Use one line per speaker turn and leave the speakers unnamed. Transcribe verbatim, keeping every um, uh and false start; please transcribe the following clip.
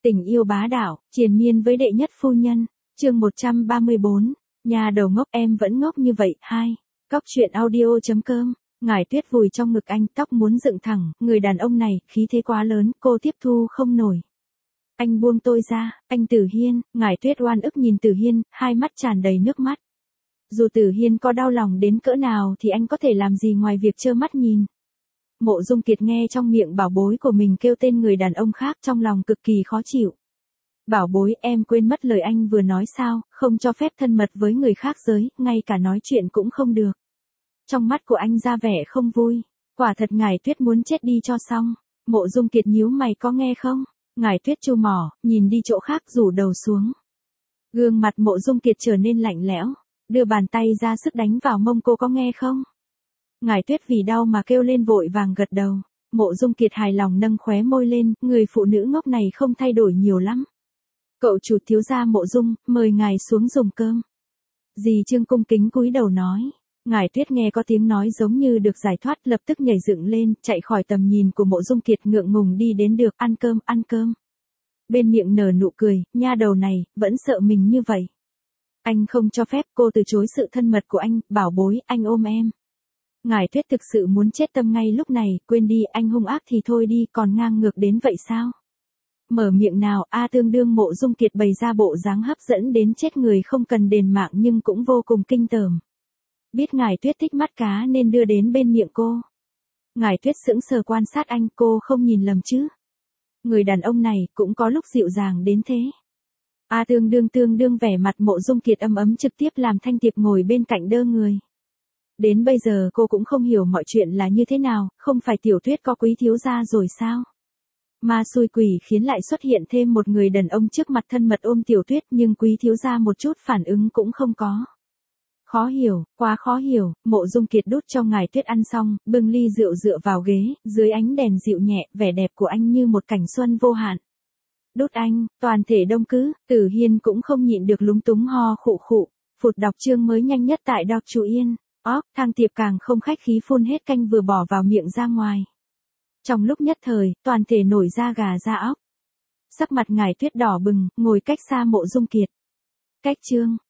Tình yêu bá đạo, triền miên với đệ nhất phu nhân. Chương một trăm ba mươi bốn. Nhà đầu ngốc em vẫn ngốc như vậy. Hai. Cóc truyện audio.com. Ngải Tuyết vùi trong ngực anh, tóc muốn dựng thẳng, người đàn ông này, khí thế quá lớn, cô tiếp thu không nổi. Anh buông tôi ra, anh Tử Hiên. Ngải Tuyết oan ức nhìn Tử Hiên, hai mắt tràn đầy nước mắt. Dù Tử Hiên có đau lòng đến cỡ nào thì anh có thể làm gì ngoài việc trơ mắt nhìn. Mộ Dung Kiệt nghe trong miệng bảo bối của mình kêu tên người đàn ông khác, trong lòng cực kỳ khó chịu. Bảo bối, em quên mất lời anh vừa nói sao, không cho phép thân mật với người khác giới, ngay cả nói chuyện cũng không được. Trong mắt của anh ra vẻ không vui. Quả thật Ngải Tuyết muốn chết đi cho xong. Mộ Dung Kiệt nhíu mày, có nghe không? Ngải Tuyết chu mỏ, nhìn đi chỗ khác, rủ đầu xuống. Gương mặt Mộ Dung Kiệt trở nên lạnh lẽo, đưa bàn tay ra sức đánh vào mông cô, có nghe không? Ngải Tuyết vì đau mà kêu lên, vội vàng gật đầu. Mộ Dung Kiệt hài lòng nâng khóe môi lên, người phụ nữ ngốc này không thay đổi nhiều lắm. Cậu chủ thiếu gia Mộ Dung, mời ngài xuống dùng cơm. Dì Trương cung kính cúi đầu nói. Ngải Tuyết nghe có tiếng nói giống như được giải thoát, lập tức nhảy dựng lên, chạy khỏi tầm nhìn của Mộ Dung Kiệt, ngượng ngùng đi đến được, ăn cơm, ăn cơm. Bên miệng nở nụ cười, nha đầu này, vẫn sợ mình như vậy. Anh không cho phép, cô từ chối sự thân mật của anh, bảo bối, anh ôm em. Ngải Tuyết thực sự muốn chết tâm ngay lúc này, quên đi, anh hung ác thì thôi đi, còn ngang ngược đến vậy sao? Mở miệng nào, a tương đương Mộ Dung Kiệt bày ra bộ dáng hấp dẫn đến chết người, không cần đền mạng nhưng cũng vô cùng kinh tởm. Biết Ngải Tuyết thích mắt cá nên đưa đến bên miệng cô. Ngải Tuyết sững sờ quan sát anh, cô không nhìn lầm chứ? Người đàn ông này cũng có lúc dịu dàng đến thế. A tương đương tương đương vẻ mặt Mộ Dung Kiệt ấm ấm, trực tiếp làm Thanh Tiệp ngồi bên cạnh đơ người. Đến bây giờ cô cũng không hiểu mọi chuyện là như thế nào, không phải Tiểu Tuyết có quý thiếu gia rồi sao? Ma xui quỷ khiến lại xuất hiện thêm một người đàn ông trước mặt thân mật ôm Tiểu Tuyết, nhưng quý thiếu gia một chút phản ứng cũng không có. Khó hiểu, quá khó hiểu. Mộ Dung Kiệt đút cho Ngải Tuyết ăn xong, bưng ly rượu dựa vào ghế, dưới ánh đèn dịu nhẹ, vẻ đẹp của anh như một cảnh xuân vô hạn. Đút anh, toàn thể đông cứ, Tử Hiên cũng không nhịn được lúng túng ho khụ khụ. Phụt đọc chương mới nhanh nhất tại Đọc Truyện Yên. Óc, Thang Tiệp càng không khách khí phun hết canh vừa bỏ vào miệng ra ngoài. Trong lúc nhất thời, toàn thể nổi da gà da óc. Sắc mặt Ngải Tuyết đỏ bừng, ngồi cách xa Mộ Dung Kiệt. Cách chương.